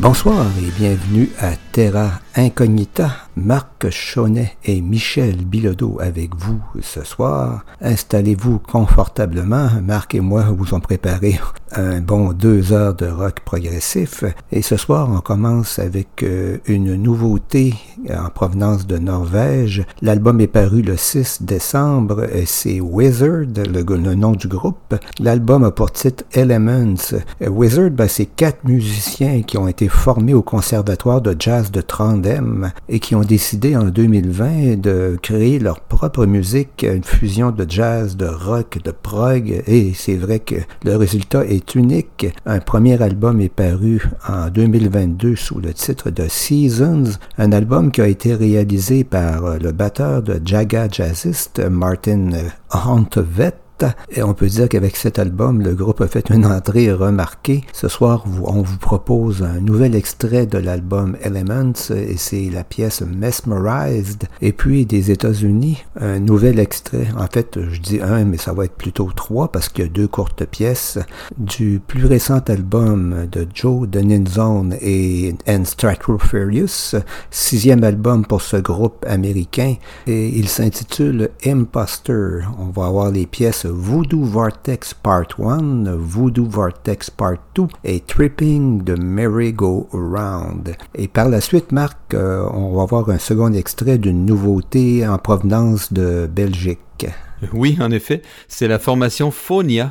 Bonsoir et bienvenue à Terra Incognita. Marc Chaunet et Michel Bilodeau avec vous ce soir. Installez-vous confortablement. Marc et moi vous ont préparé un bon 2 heures de rock progressif. Et ce soir, on commence avec une nouveauté en provenance de Norvège. L'album est paru le 6 décembre et c'est Wizard, le nom du groupe. L'album a pour titre Elements. Wizard, c'est 4 musiciens qui ont été formés au Conservatoire de jazz de Trondheim et qui ont décidé en 2020 de créer leur propre musique, une fusion de jazz, de rock, de prog, et c'est vrai que le résultat est unique. Un premier album est paru en 2022 sous le titre de Seasons, un album qui a été réalisé par le batteur de Jaga Jazzist, Martin Hontevedt. Et on peut dire qu'avec cet album, le groupe a fait une entrée remarquée. Ce soir, on vous propose un nouvel extrait de l'album Elements, et c'est la pièce Mesmerized. Et puis, des États-Unis, un nouvel extrait. En fait, je dis un, mais ça va être plutôt 3, parce qu'il y a 2 courtes pièces du plus récent album de Joe Deninzone et Stratofurious, 6e album pour ce groupe américain, et il s'intitule Imposter. On va avoir les pièces Voodoo Vortex Part 1, Voodoo Vortex Part 2 et Tripping the Merry-Go-Round. Et par la suite, Marc, on va voir un second extrait d'une nouveauté en provenance de Belgique. Oui, en effet, c'est la formation Phonia,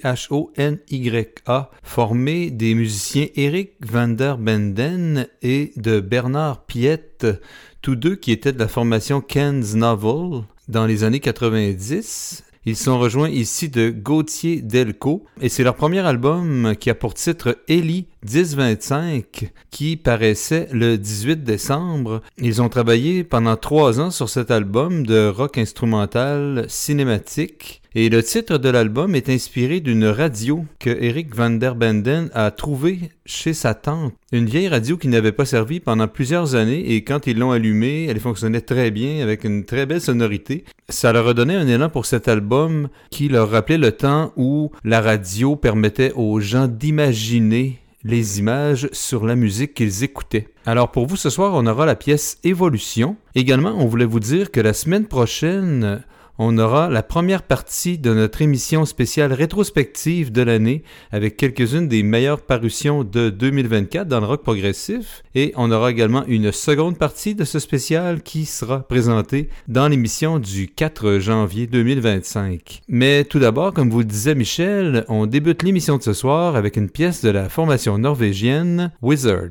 P-H-O-N-Y-A, formée des musiciens Erik van der Benden et de Bernard Piette, tous deux qui étaient de la formation Ken's Novel dans les années 90. Ils sont rejoints ici de Gauthier Delco et c'est leur premier album qui a pour titre Ellie 1025 qui paraissait le 18 décembre. Ils ont travaillé pendant 3 ans sur cet album de rock instrumental cinématique. Et le titre de l'album est inspiré d'une radio que Erik van der Benden a trouvée chez sa tante. Une vieille radio qui n'avait pas servi pendant plusieurs années et quand ils l'ont allumée, elle fonctionnait très bien avec une très belle sonorité. Ça leur a donné un élan pour cet album qui leur rappelait le temps où la radio permettait aux gens d'imaginer les images sur la musique qu'ils écoutaient. Alors pour vous ce soir, on aura la pièce Évolution. Également, on voulait vous dire que la semaine prochaine, on aura la première partie de notre émission spéciale rétrospective de l'année avec quelques-unes des meilleures parutions de 2024 dans le rock progressif. Et on aura également une seconde partie de ce spécial qui sera présentée dans l'émission du 4 janvier 2025. Mais tout d'abord, comme vous le disait Michel, on débute l'émission de ce soir avec une pièce de la formation norvégienne Wizard.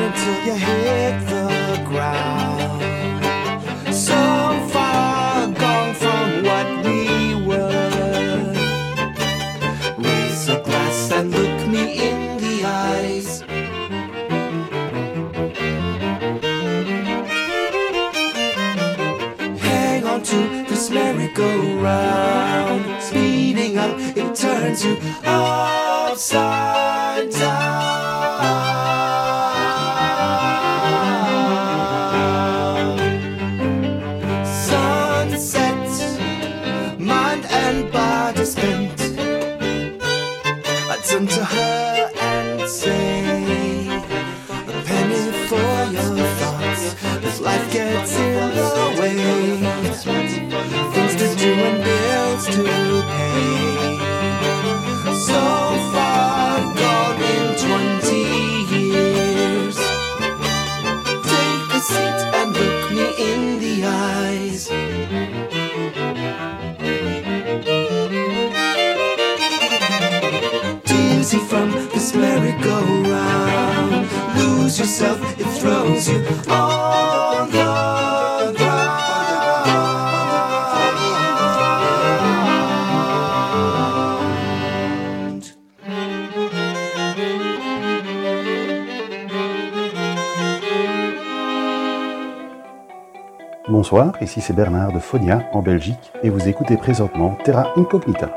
until you hit the ground. So far gone from what we were. Raise a glass and look me in the eyes. Hang on to this merry-go-round. Speeding up, it turns you upside down. Sunset, mind and body spent. I turn to her and say, a penny for your thoughts, as life gets in the way. Things to do and bills to pay. So far gone in 20 years. Take a seat and look me in the eyes. Dizzy from this merry-go-round. Lose yourself, it throws you on the ground. Bonsoir, ici c'est Bernard de Fonia en Belgique et vous écoutez présentement Terra Incognita.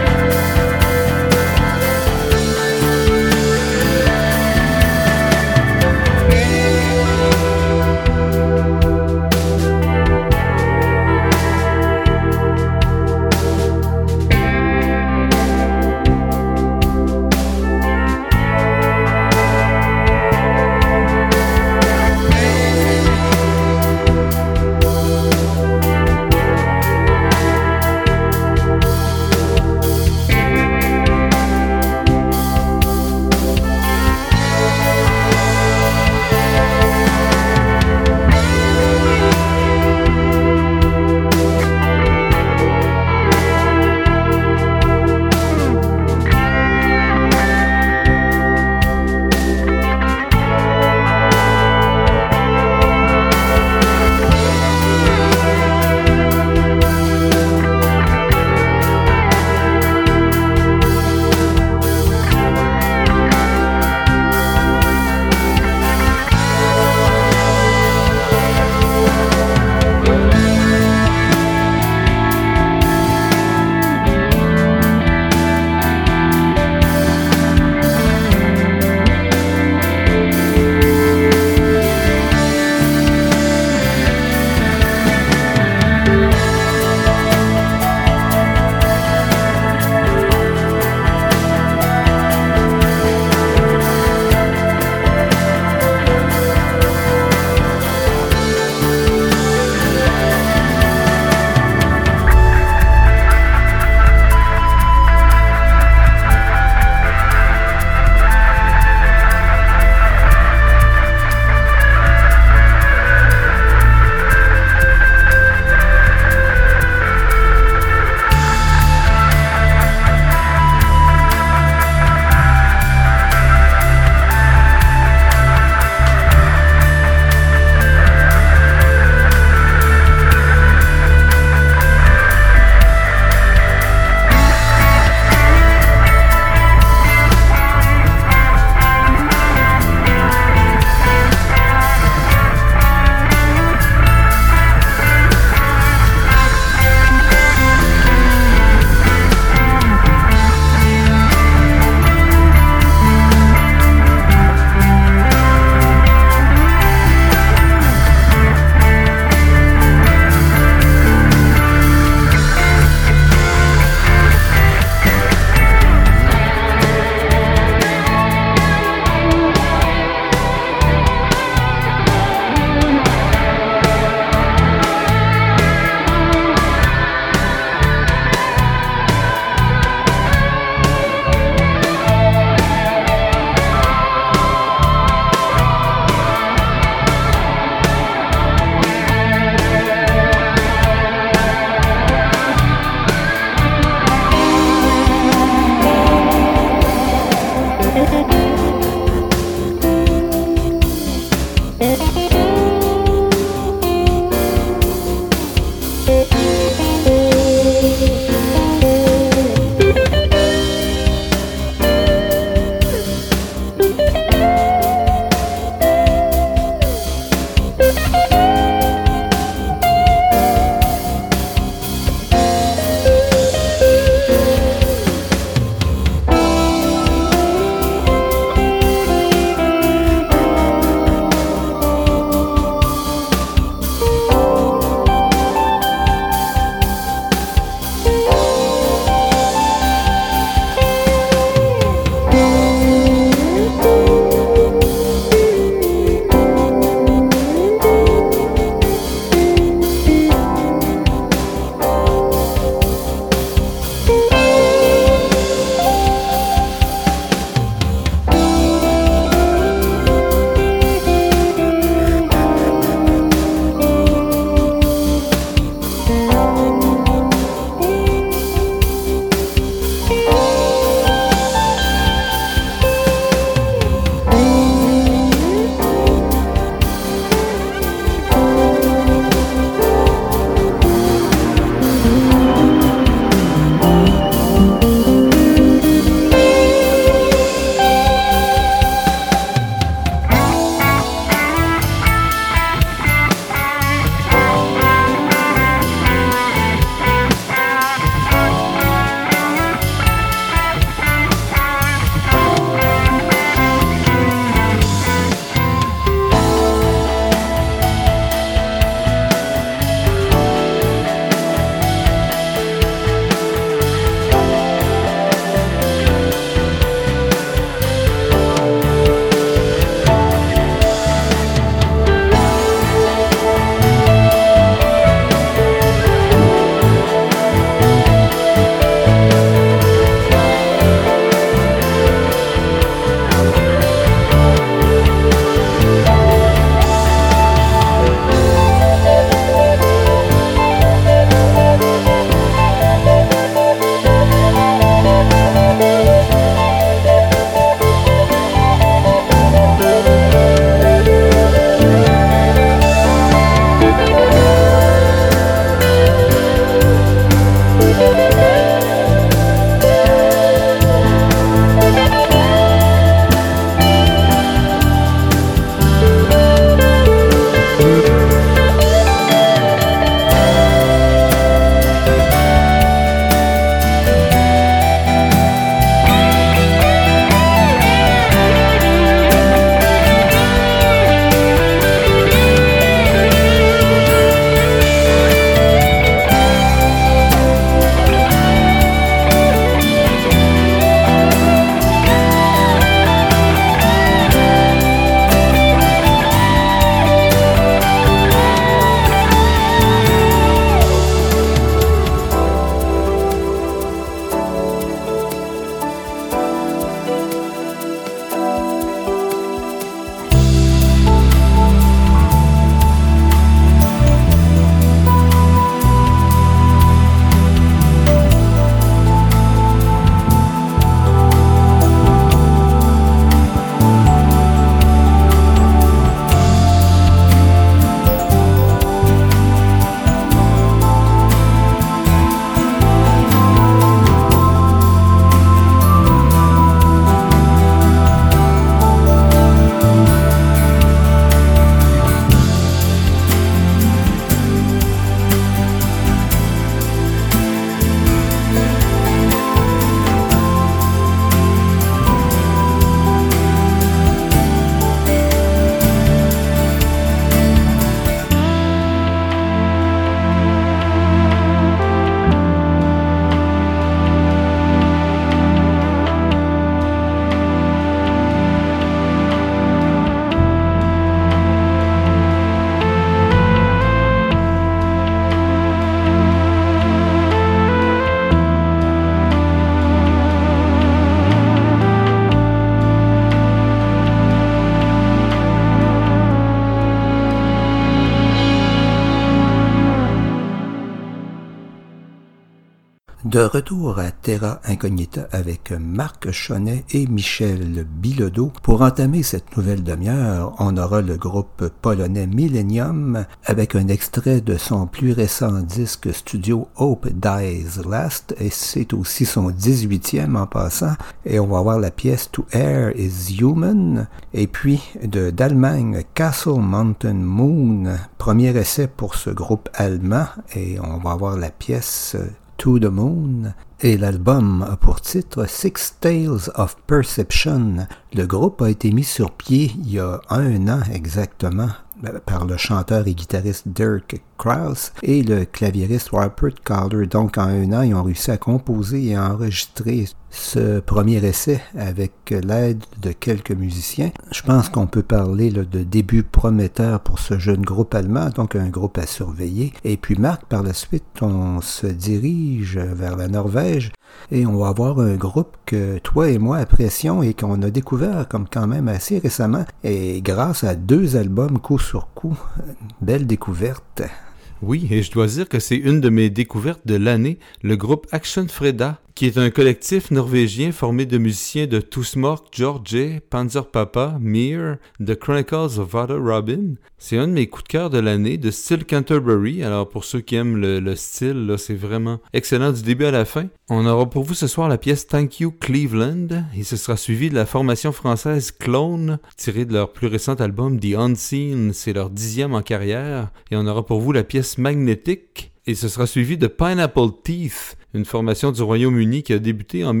De retour à Terra Incognita avec Marc Chaunet et Michel Bilodeau. Pour entamer cette nouvelle demi-heure, on aura le groupe polonais Millennium avec un extrait de son plus récent disque studio Hope Dies Last, et c'est aussi son 18e en passant. Et on va voir la pièce To Air is Human, et puis d'Allemagne Castle Mountain Moon, premier essai pour ce groupe allemand, et on va voir la pièce To the Moon, et l'album a pour titre Six Tales of Perception. Le groupe a été mis sur pied il y a 1 an exactement par le chanteur et guitariste Dirk Krause et le claviériste Rupert Calder. Donc en 1 an, ils ont réussi à composer et à enregistrer ce premier essai avec l'aide de quelques musiciens. Je pense qu'on peut parler là, de début prometteur pour ce jeune groupe allemand, donc un groupe à surveiller. Et puis Marc, par la suite, on se dirige vers la Norvège et on va avoir un groupe que toi et moi apprécions et qu'on a découvert comme quand même assez récemment, et grâce à 2 albums coup sur coup, belle découverte. Oui, et je dois dire que c'est une de mes découvertes de l'année, le groupe Action Freda, qui est un collectif norvégien formé de musiciens de Tusmork, George, Panzerpapa, Mir, The Chronicles of Father Robin. C'est un de mes coups de cœur de l'année, de style Canterbury. Alors pour ceux qui aiment le style, là, c'est vraiment excellent du début à la fin. On aura pour vous ce soir la pièce Thank You Cleveland, et ce sera suivi de la formation française Clone, tirée de leur plus récent album The Unseen, c'est leur 10e en carrière. Et on aura pour vous la pièce Magnetic, et ce sera suivi de Pineapple Teeth, une formation du Royaume-Uni qui a débuté en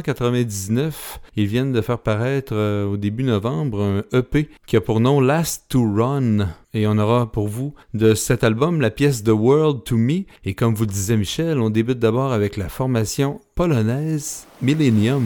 1999. Ils viennent de faire paraître au début novembre un EP qui a pour nom Last to Run. Et on aura pour vous de cet album la pièce The World to Me. Et comme vous le disait Michel, on débute d'abord avec la formation polonaise Millennium.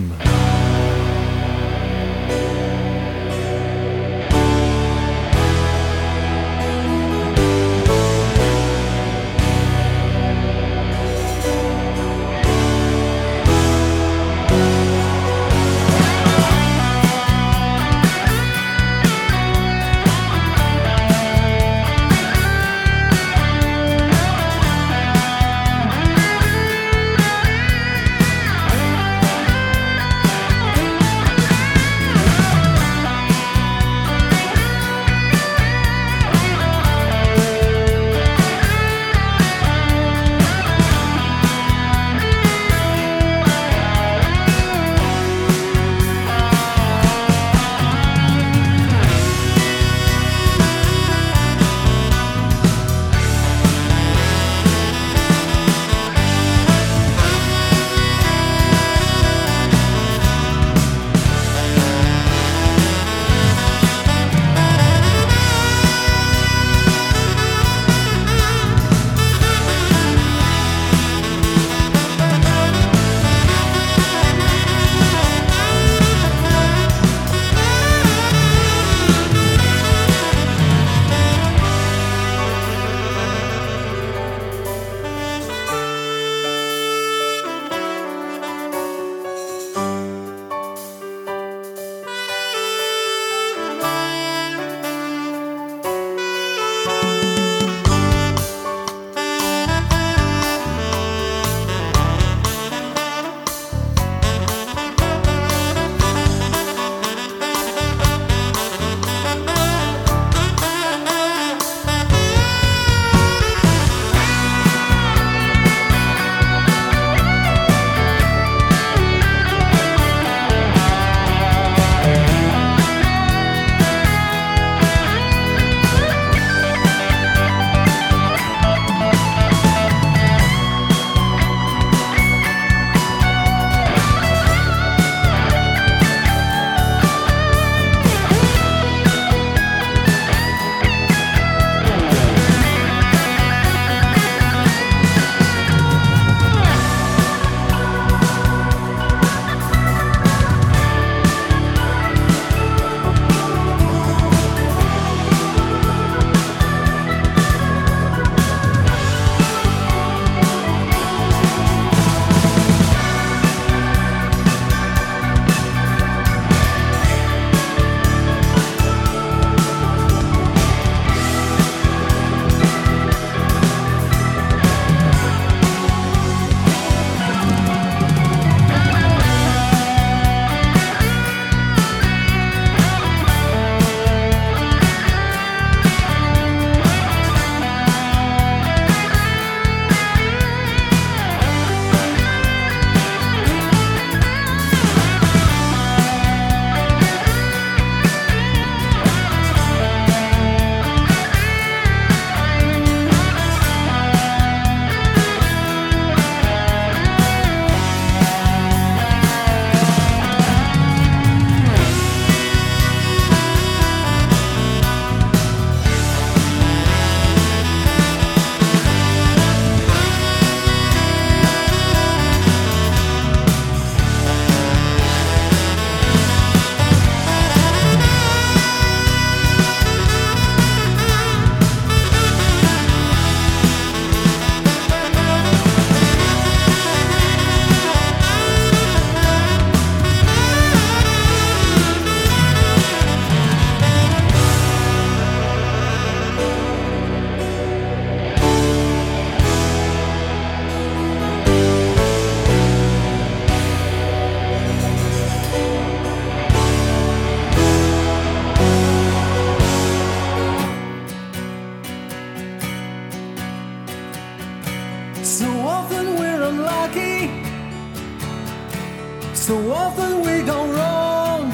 So often we go wrong.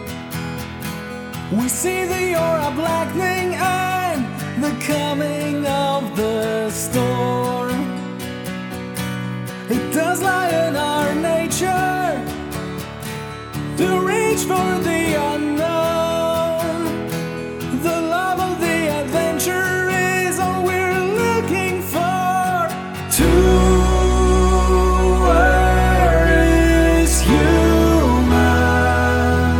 We see the aura blackening and the coming of the storm. It does lie in our nature to reach for the unknown. The love of the adventure is all we're looking for. Where is human?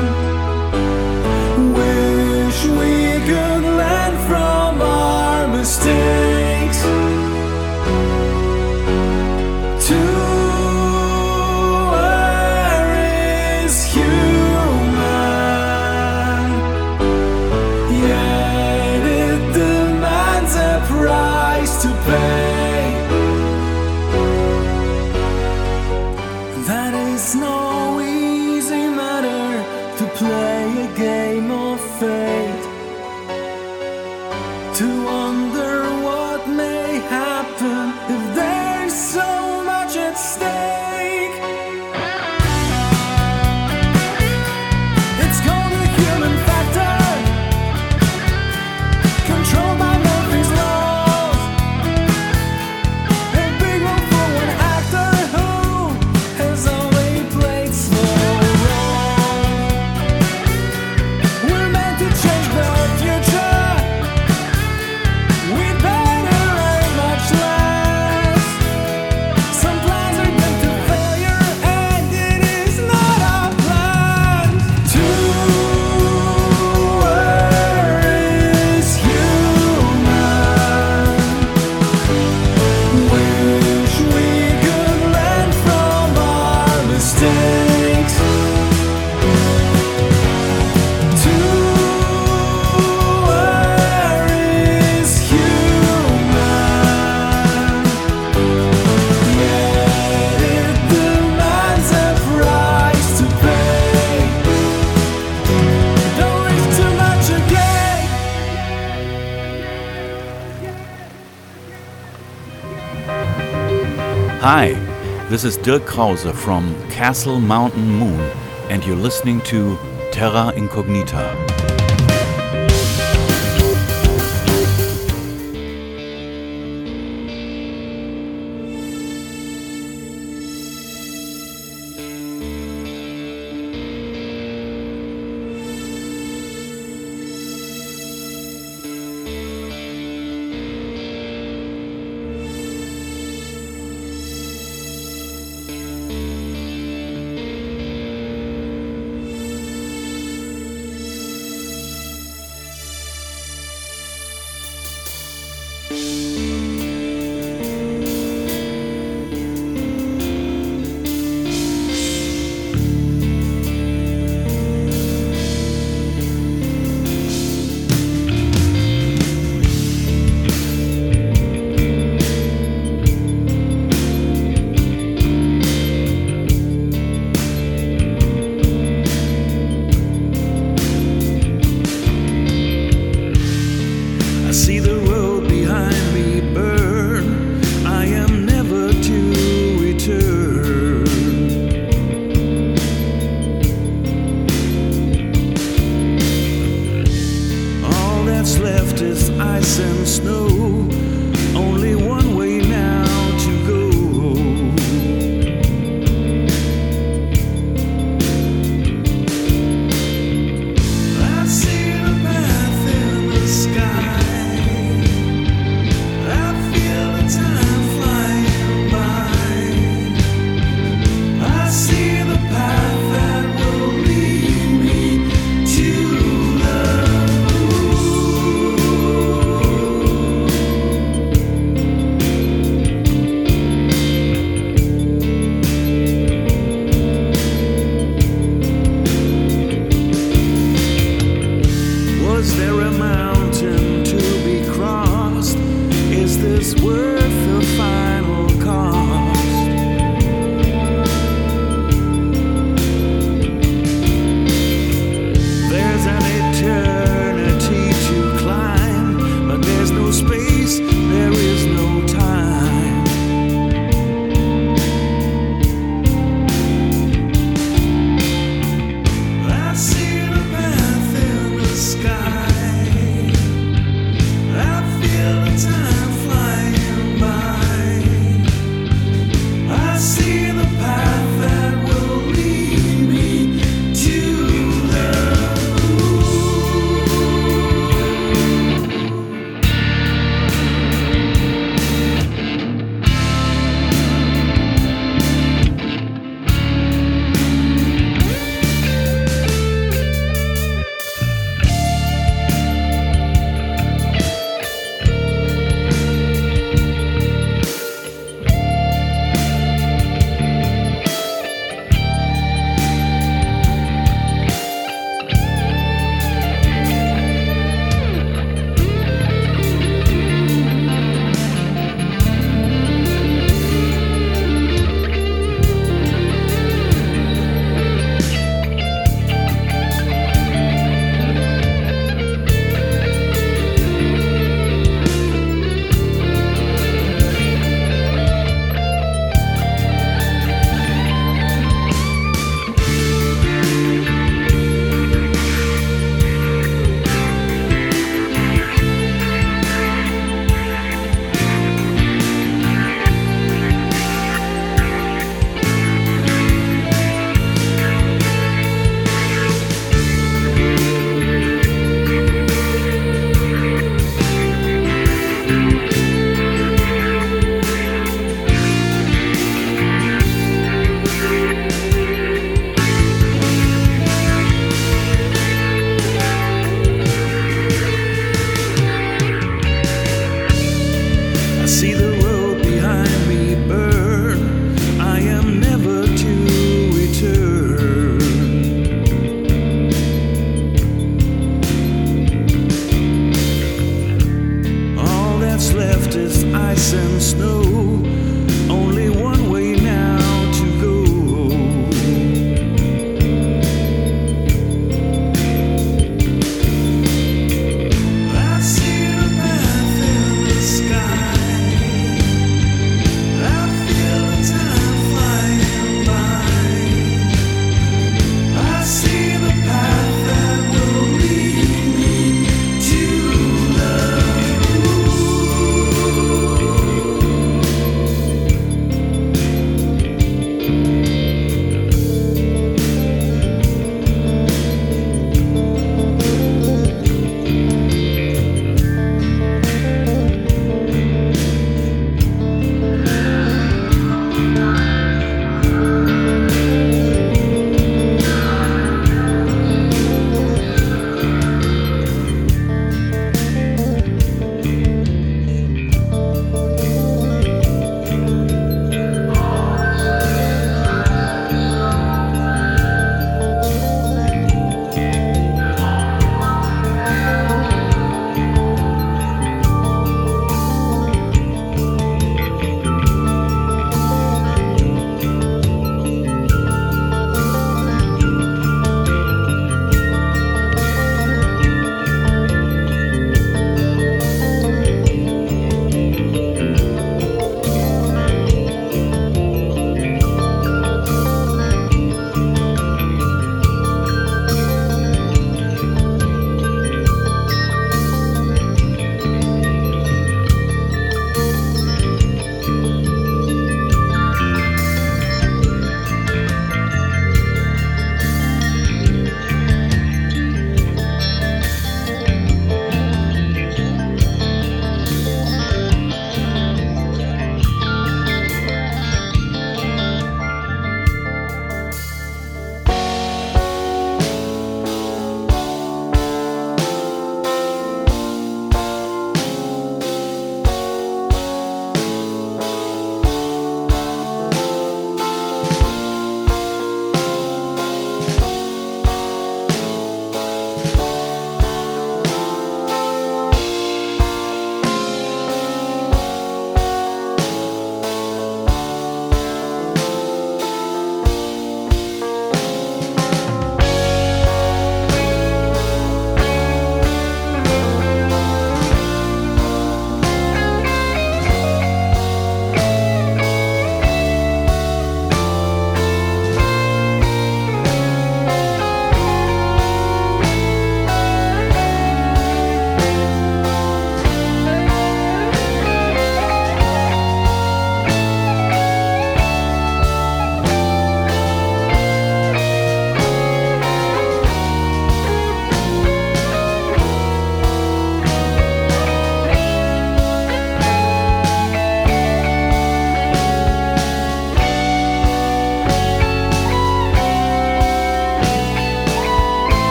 Wish we could learn from our mistakes. Where is human? Yet it demands a price to pay. That is no easy matter to play a game of fate. To wonder what may happen if there's so much at stake. It's called the human factor, controlled by Murphy's laws. A big role for one actor who has only played small roles. We're meant to change the future. We'd better earn much less. Some plans are doomed to failure, and it is not our plan. Where is human? Wish we could learn from our mistakes. Where is human? Yet it demands a price to pay. Don't risk too much again. Hi, this is Dirk Krause from Castle Mountain Moon, and you're listening to Terra Incognita.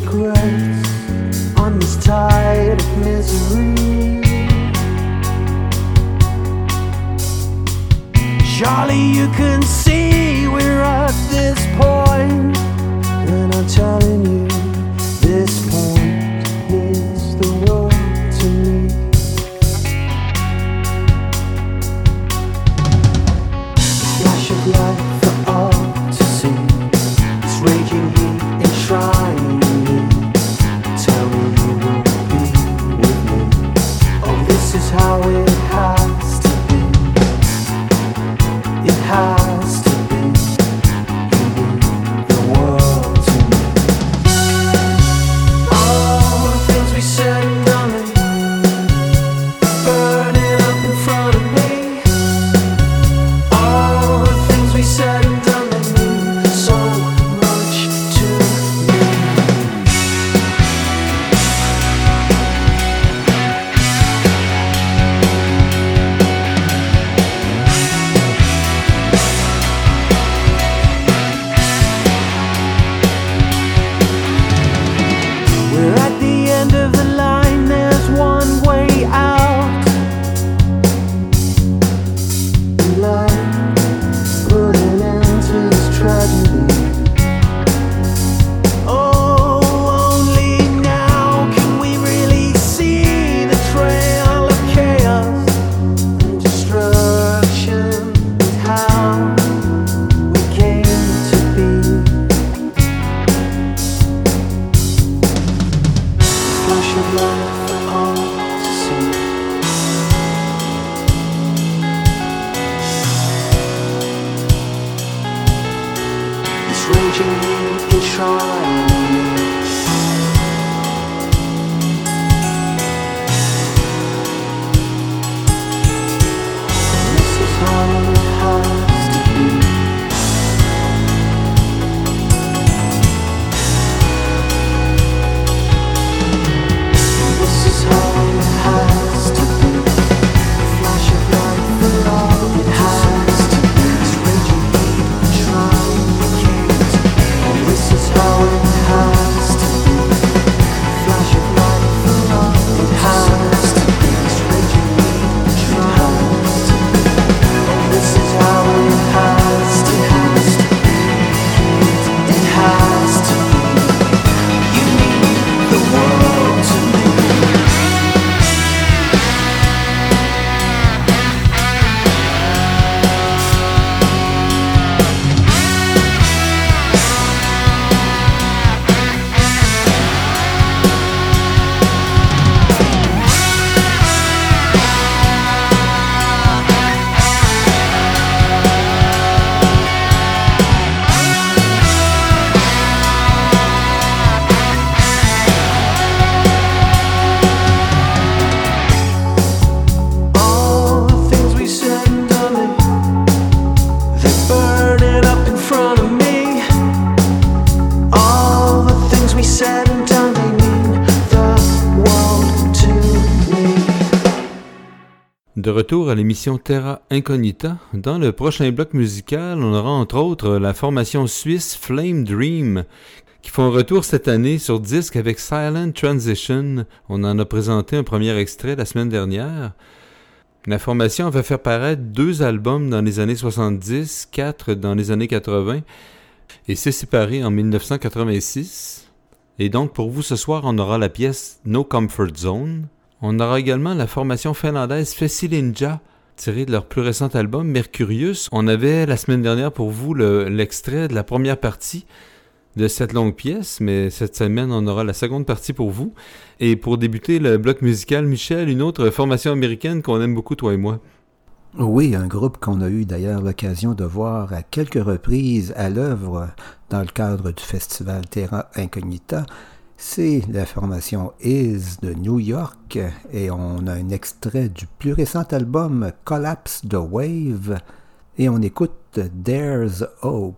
regrets on this tide of misery. Surely you can see we're at this point, and I'm telling you, this point means the world to me. A flash of light for all to see. This raging heat enshrining me. Tell me you will be with me. Oh, this is how it has to be. It has to be. You mean the world to me. All the things we said and done, burning up in front of me. All the things we said and done, they mean so much to me. We're at the end of the line, there's one way out. We like put an end to this tragedy. Oh, only now can we really see the trail of chaos and destruction and how we came to be. Flash of light for all to see. This raging heat enshrining me. This is how it has to be. This is how it has to be. A flash of light for all it has to be. This raging heat enshrining me. Oh, this is how it has to be. A flash of light for all it has to be. This raging heat enshrining me. Oh, this is how it has to be. It has to be. You mean the world to me. All the things we said and done, they're burning up in front of me. All the things we said and done, they mean the world to me. De retour à l'émission Terra Incognita, dans le prochain bloc musical, on aura entre autres la formation suisse Flame Dream, qui font un retour cette année sur disque avec Silent Transition. On en a présenté un premier extrait la semaine dernière. La formation va faire paraître 2 albums dans les années 70, 4 dans les années 80, et s'est séparé en 1986. Et donc pour vous ce soir, on aura la pièce No Comfort Zone. On aura également la formation finlandaise Fessilinja, tirée de leur plus récent album Mercurius. On avait la semaine dernière pour vous l'extrait de la première partie de cette longue pièce, mais cette semaine, on aura la seconde partie pour vous. Et pour débuter le bloc musical, Michel, une autre formation américaine qu'on aime beaucoup, toi et moi. Oui, un groupe qu'on a eu d'ailleurs l'occasion de voir à quelques reprises à l'œuvre dans le cadre du festival Terra Incognita. C'est la formation Is de New York et on a un extrait du plus récent album Collapse the Wave et on écoute There's Hope.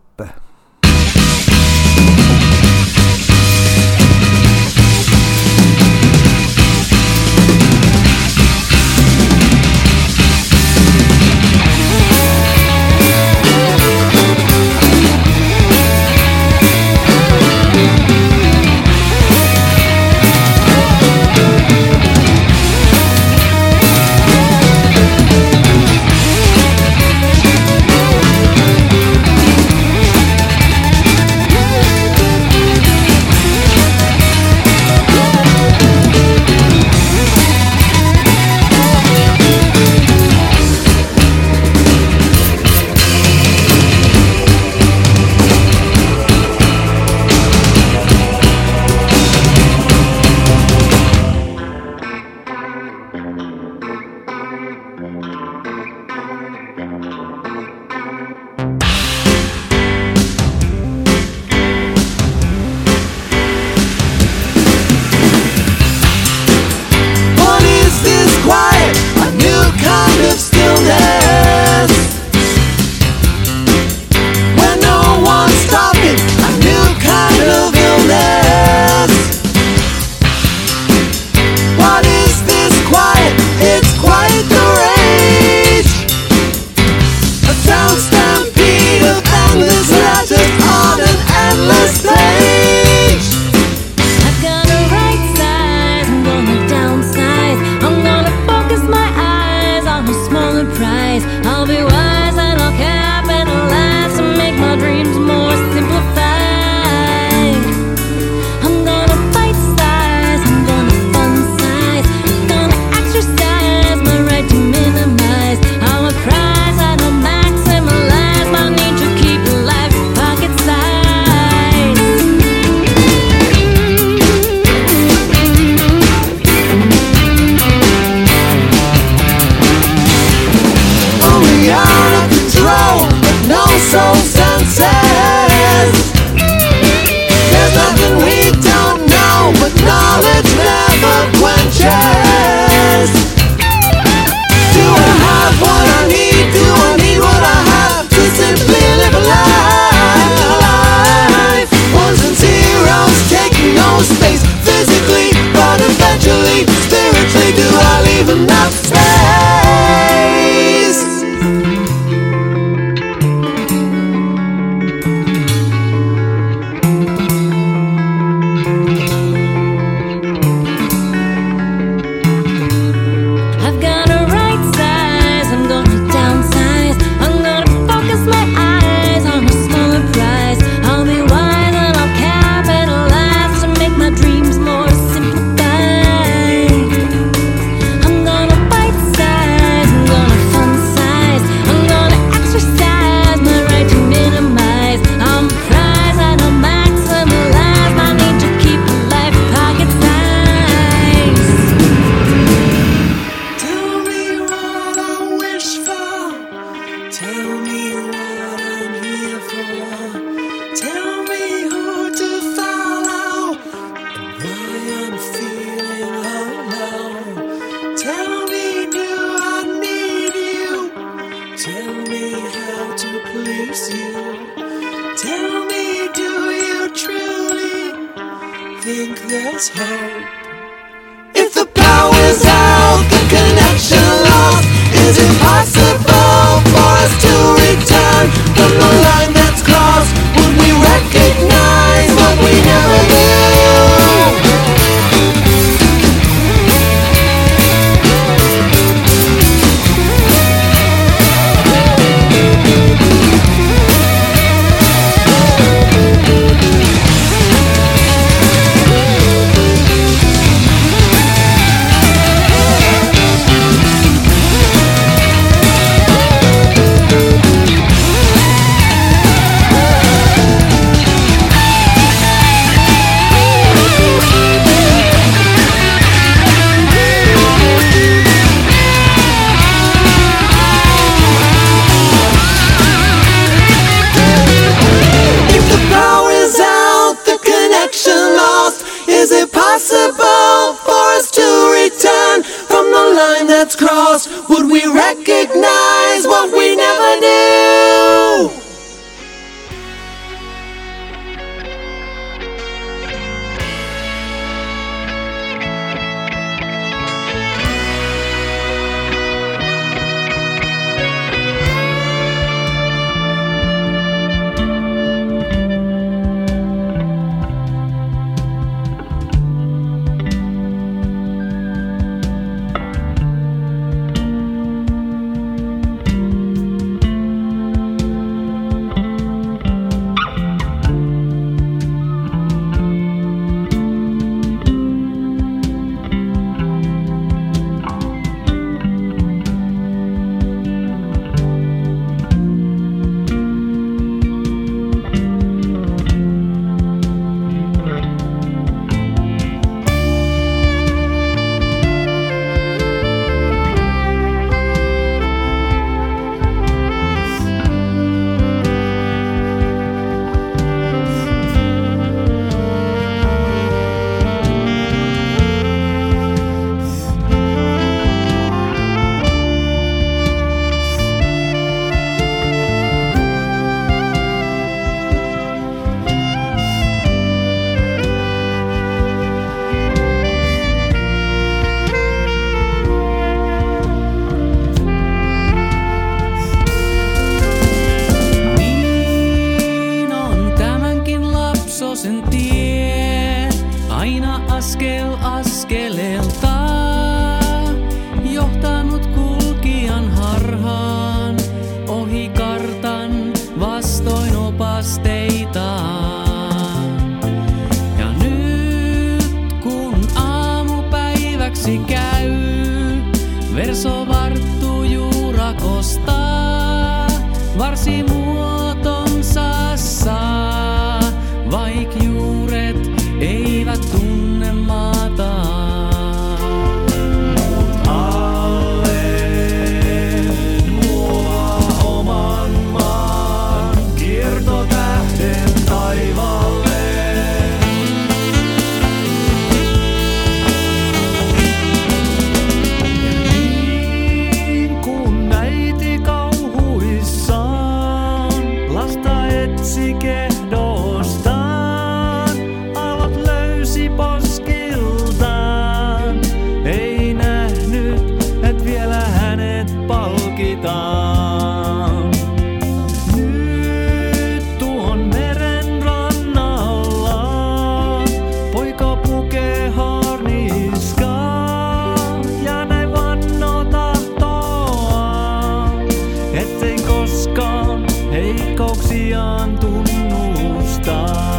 minimize. I'll be wise and I'll capitalize to make my dreams more simplified. I'm gonna bite size, I'm gonna fun size, gonna exercise my right to minimize. I'm a prize, I don't maximize my need to keep life pocket size. Only out of control, but no soul senses. There's nothing we don't know, but knowledge never quenches. Do I have what I need? Do I need what I have to simply live a life? Ones and zeros taking no space physically, but eventually, spiritually, do I leave enough space? I've got a right size, I'm gonna downsize. I'm gonna focus my eyes on a smaller prize. I'll be wise and I'll capitalize to make my dreams more simplified. I'm gonna bite size, I'm gonna fun size, I'm gonna exercise my right to minimize. I'm a prize, I don't maximize my need to keep life pocket size. Tell me what I wish for. Tell me what I'm here for. Tell me who to follow and why I'm feeling alone. Tell me, do I need you? Tell me how to please you. Tell me, do you truly think there's hope? If the power's out, the connection lost. Is it possible for us to return from the line that's crossed? Would we recognize what we never knew? If the power is out, the connection lost. Is it possible for us to return from the line that's crossed? Would we recognize what we never knew? soitaan. Nyt tuon meren rannalla poika pukee harniskaa ja näin vannoo tahtoa, ettei koskaan heikkouksiaan tunnustaa.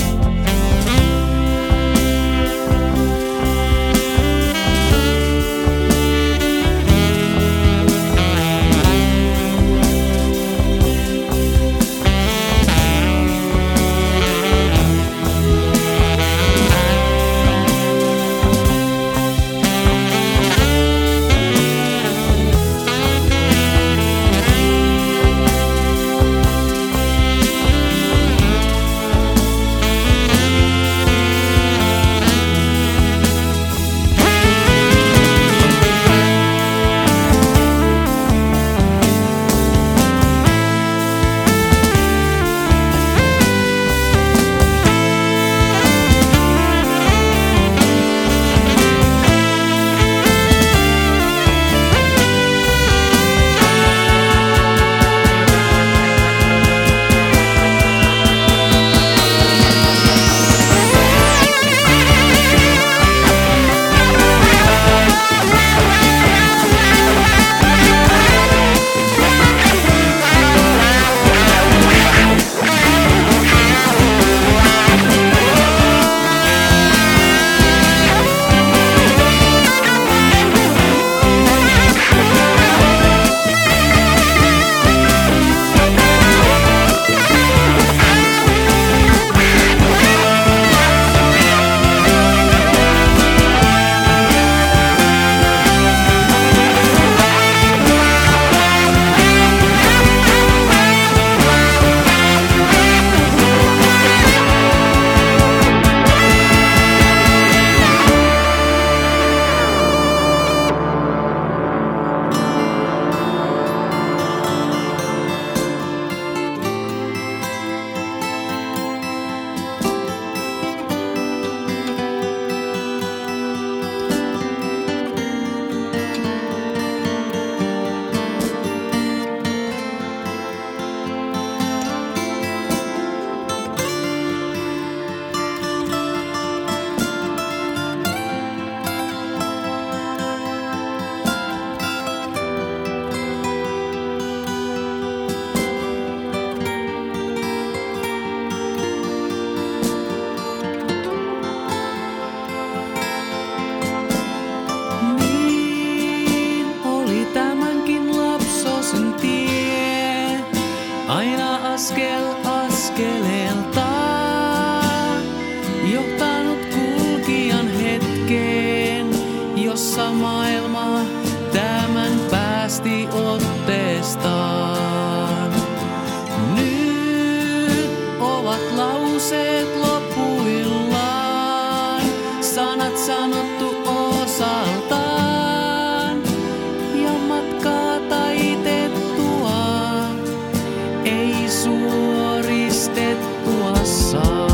Aina askel askeleelta johtanut kulkijan hetkeen, jossa maailma tämän päästi otteestaan. Nyt ovat lauseet lopuillaan, sanat sanottu osaltaan ja matkaa taitettua. Ei suoristettua saa.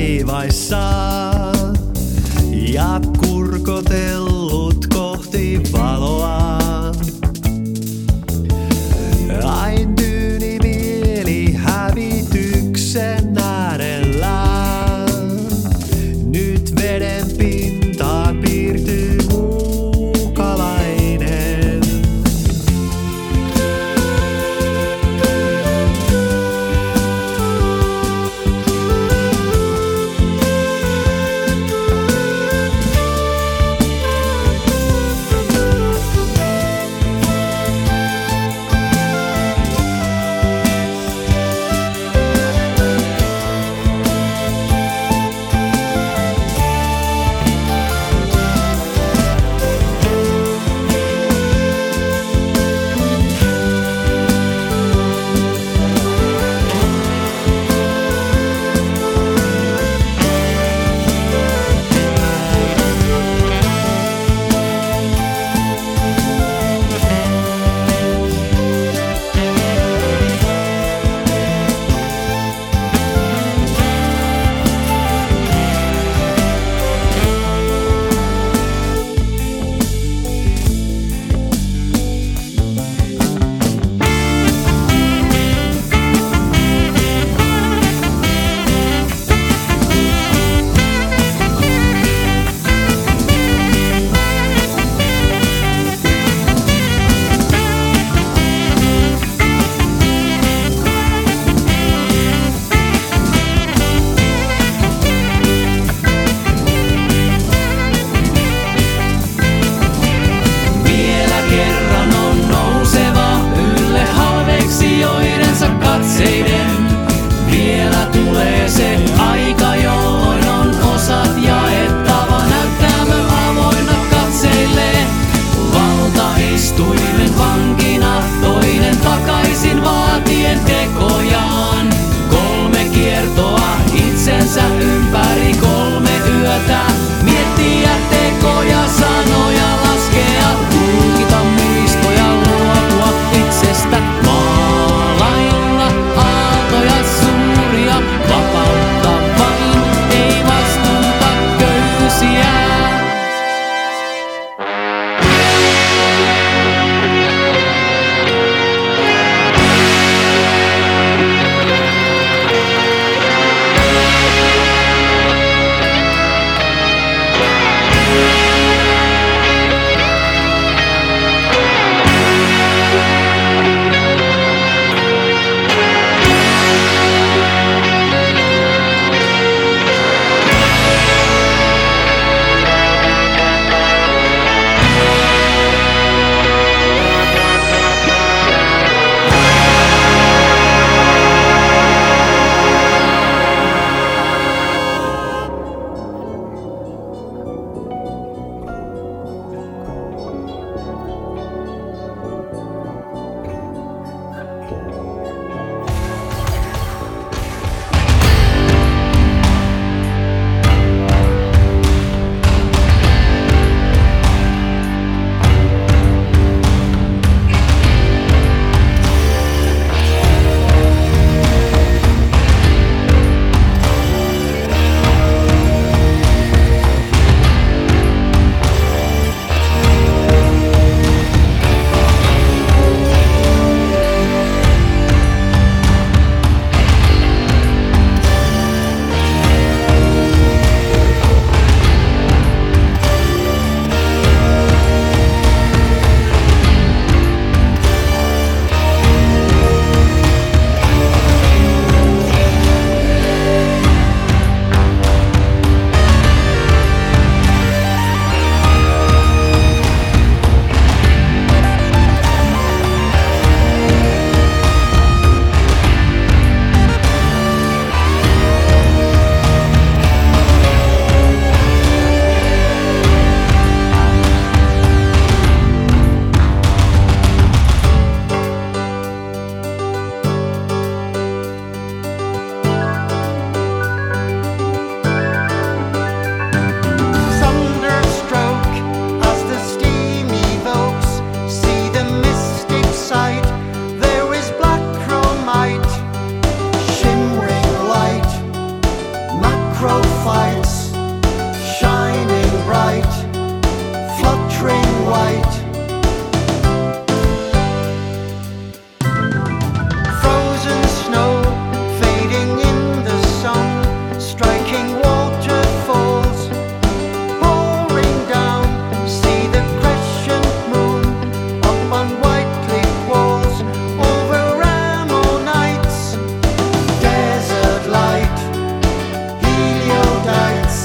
taivaissa ja kurkotellut kohti valoa. Ain tyyni mieli hävityksen äärellä. Nyt veden pintaan piirtyy muukalainen. crow fights, shining bright, fluttering white. Frozen snow fading in the sun, striking waterfalls, pouring down. See the crescent moon up on white cliff walls, over Ammonites, desert light, heliodites.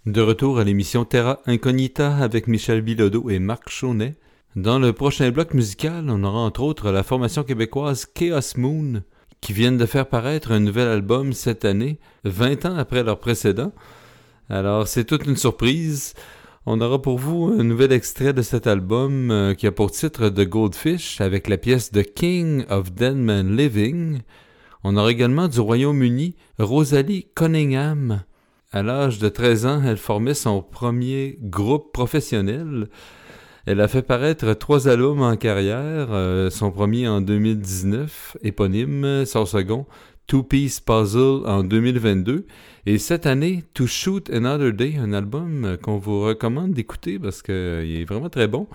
De retour à l'émission Terra Incognita avec Michel Bilodeau et Marc Chaunet. Dans le prochain bloc musical, on aura entre autres la formation québécoise Chaos Moon, qui viennent de faire paraître un nouvel album cette année, 20 ans après leur précédent. Alors, c'est toute une surprise. On aura pour vous un nouvel extrait de cet album qui a pour titre The Goldfish avec la pièce The King of Dead Man Living. On aura également du Royaume-Uni Rosalie Cunningham. À l'âge de 13 ans, elle formait son premier groupe professionnel. Elle a fait paraître 3 albums en carrière, son premier en 2019, éponyme, son second, Two Piece Puzzle en 2022, et cette année, To Shoot Another Day, un album qu'on vous recommande d'écouter parce qu'il est vraiment très bon.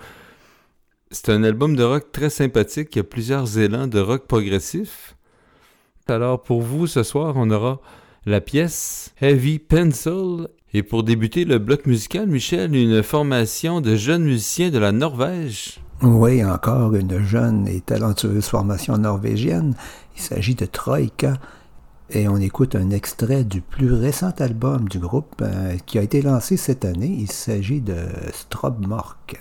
C'est un album de rock très sympathique, il y a plusieurs élans de rock progressif. Alors pour vous, ce soir, on aura la pièce Heavy Pencil. Et pour débuter le bloc musical, Michel, une formation de jeunes musiciens de la Norvège. Oui, encore une jeune et talentueuse formation norvégienne. Il s'agit de Troika. Et on écoute un extrait du plus récent album du groupe qui a été lancé cette année. Il s'agit de Strobmork.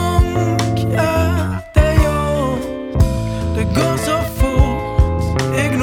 Det går så fort,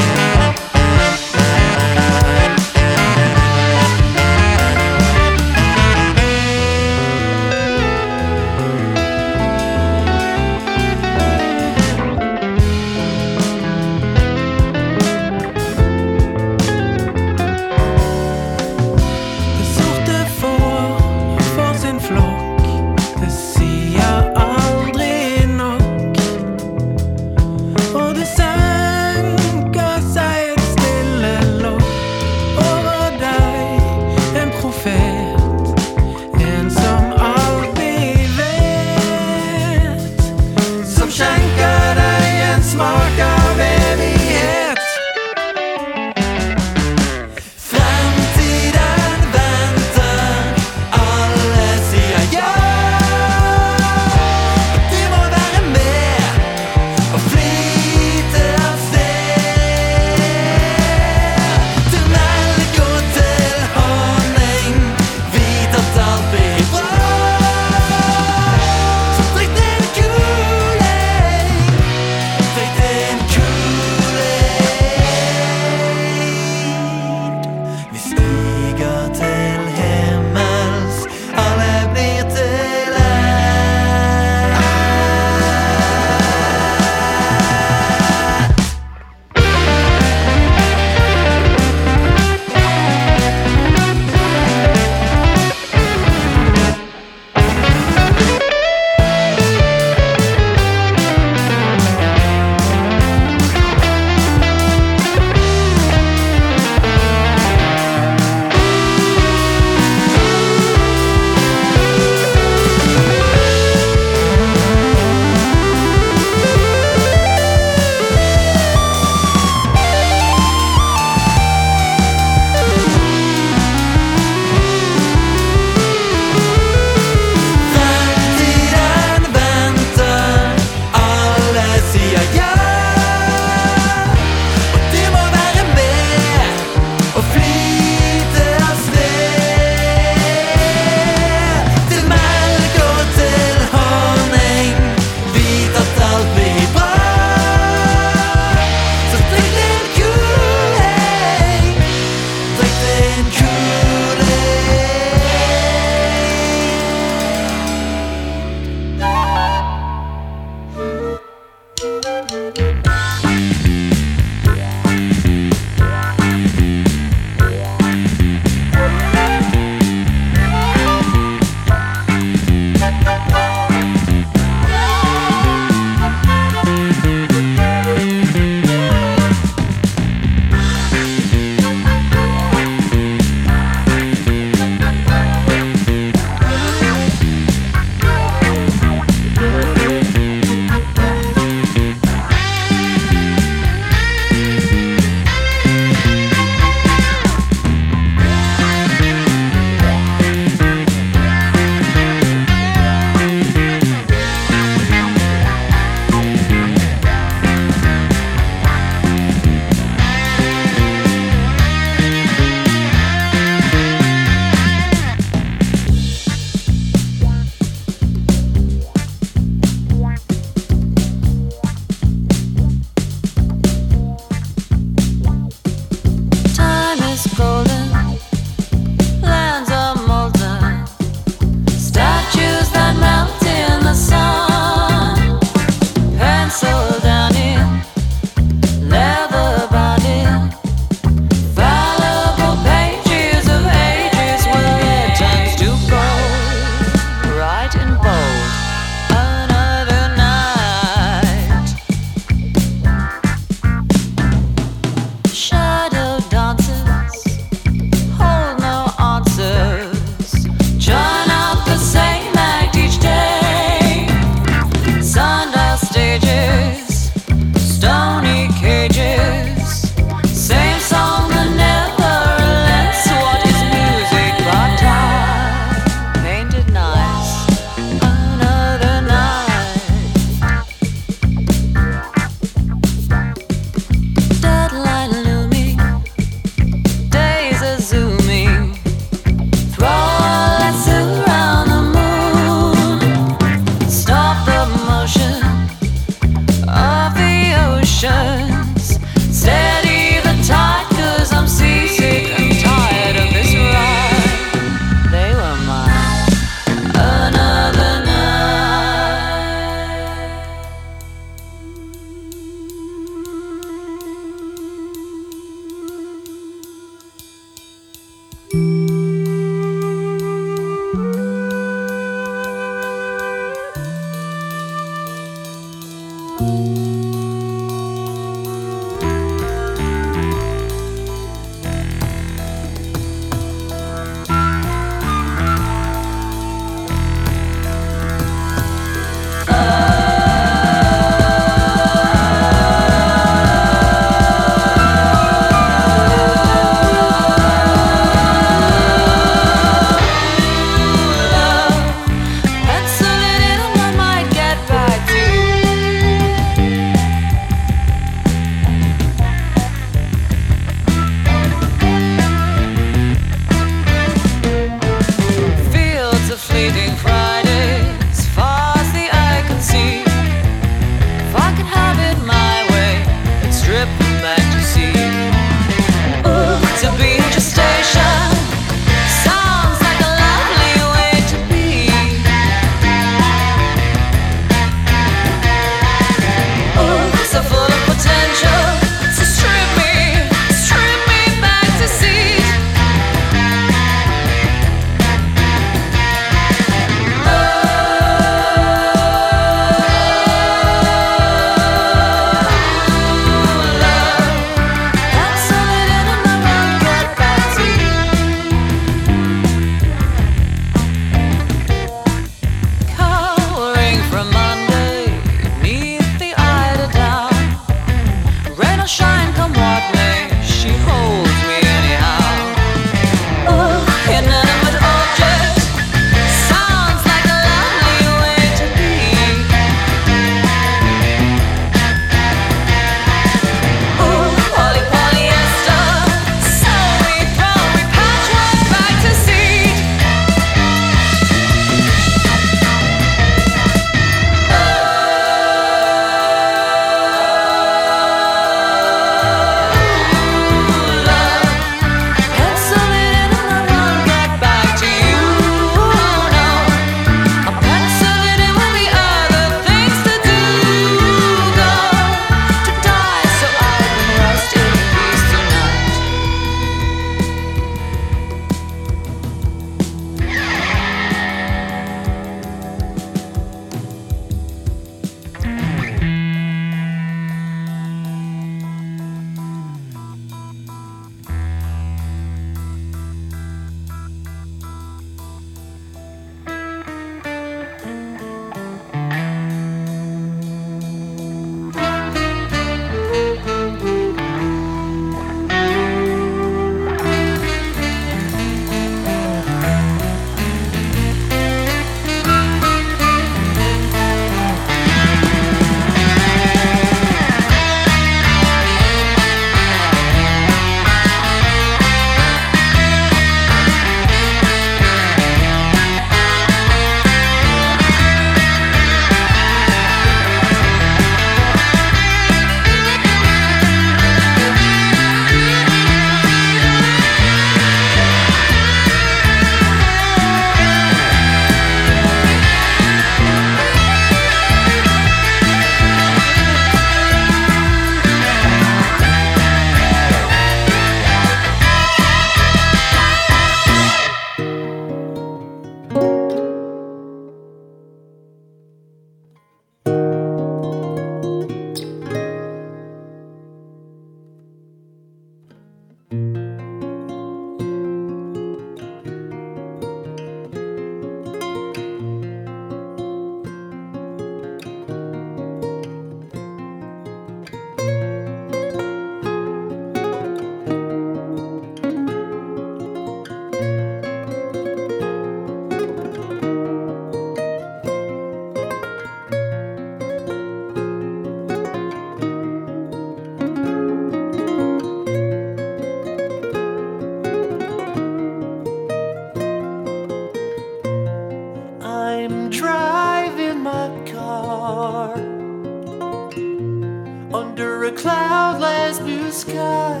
cloudless blue sky,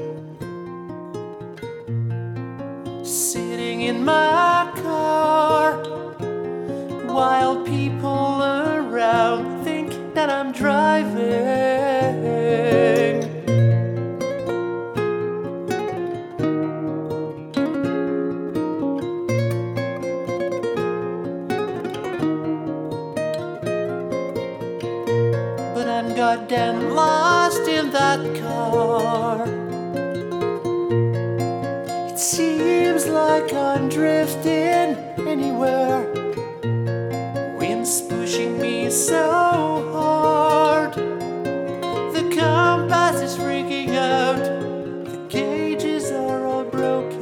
sitting in my car, while people around think that I'm driving. But goddamn lost in that car. It seems like I'm drifting anywhere. Wind's pushing me so hard. The compass is freaking out. The cages are all broken.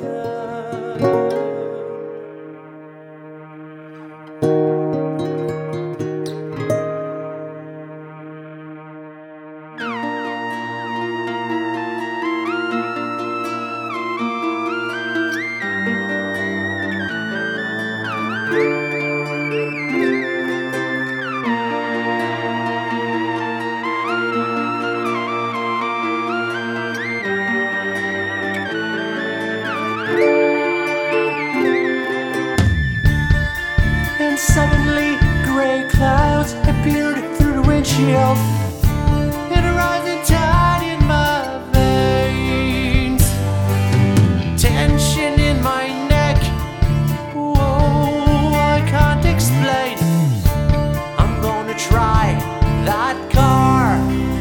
And suddenly, gray clouds appeared through the windshield. And a rising tide in my veins. Tension in my neck. Whoa, I can't explain. I'm gonna try that car.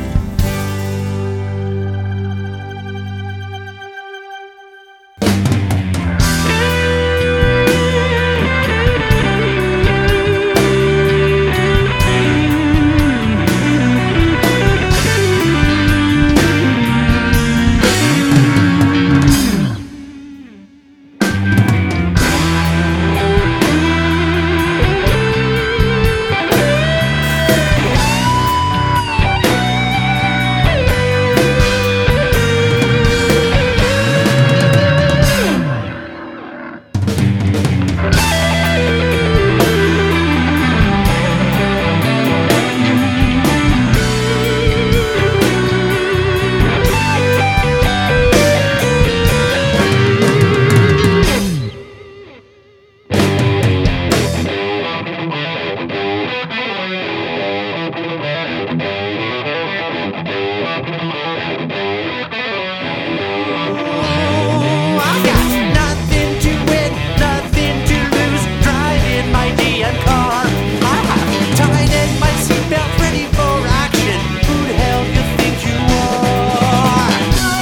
I got nothing to win, nothing to lose. Driving my damn car. I have tightened my seatbelt, ready for action. Who the hell you think you are?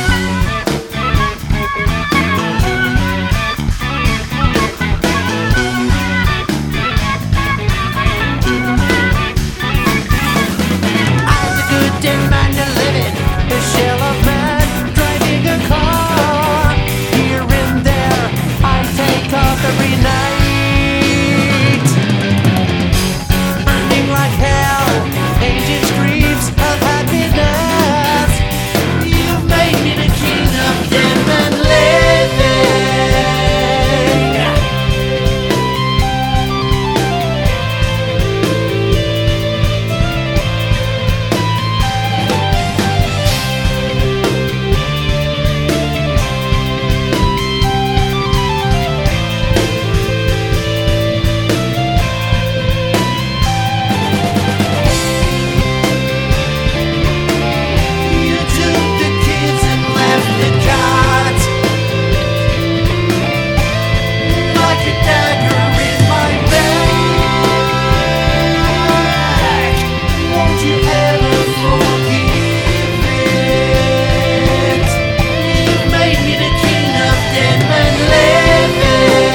I'm a good damn man to live in. A shell of man driving a car. Here and there, I take off every night. Burning like hell, engine screams of happiness. You've made me the king of damn and living. You took the kids and left the gods. Like a dagger in my back. Won't you ever forgive it? You've made me the king of dead men living.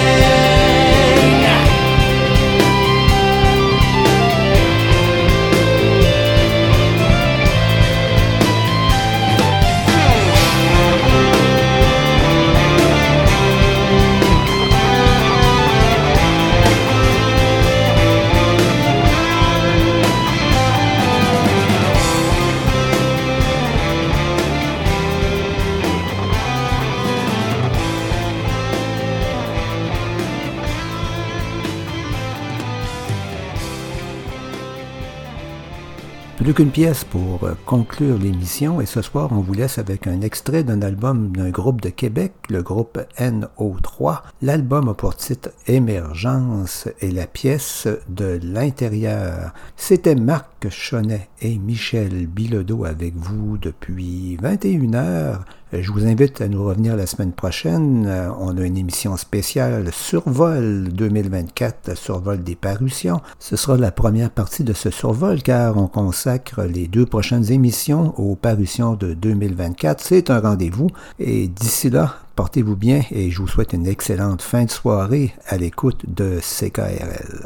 Plus qu'une pièce pour conclure l'émission, et ce soir on vous laisse avec un extrait d'un album d'un groupe de Québec, le groupe NO3. L'album a pour titre Émergence et la pièce de l'intérieur. C'était Marc Chonnet et Michel Bilodeau avec vous depuis 21h. Je vous invite à nous revenir la semaine prochaine. On a une émission spéciale Survol 2024, Survol des parutions. Ce sera la première partie de ce survol car on consacre les 2 prochaines émissions aux parutions de 2024. C'est un rendez-vous et d'ici là, portez-vous bien et je vous souhaite une excellente fin de soirée à l'écoute de CKRL.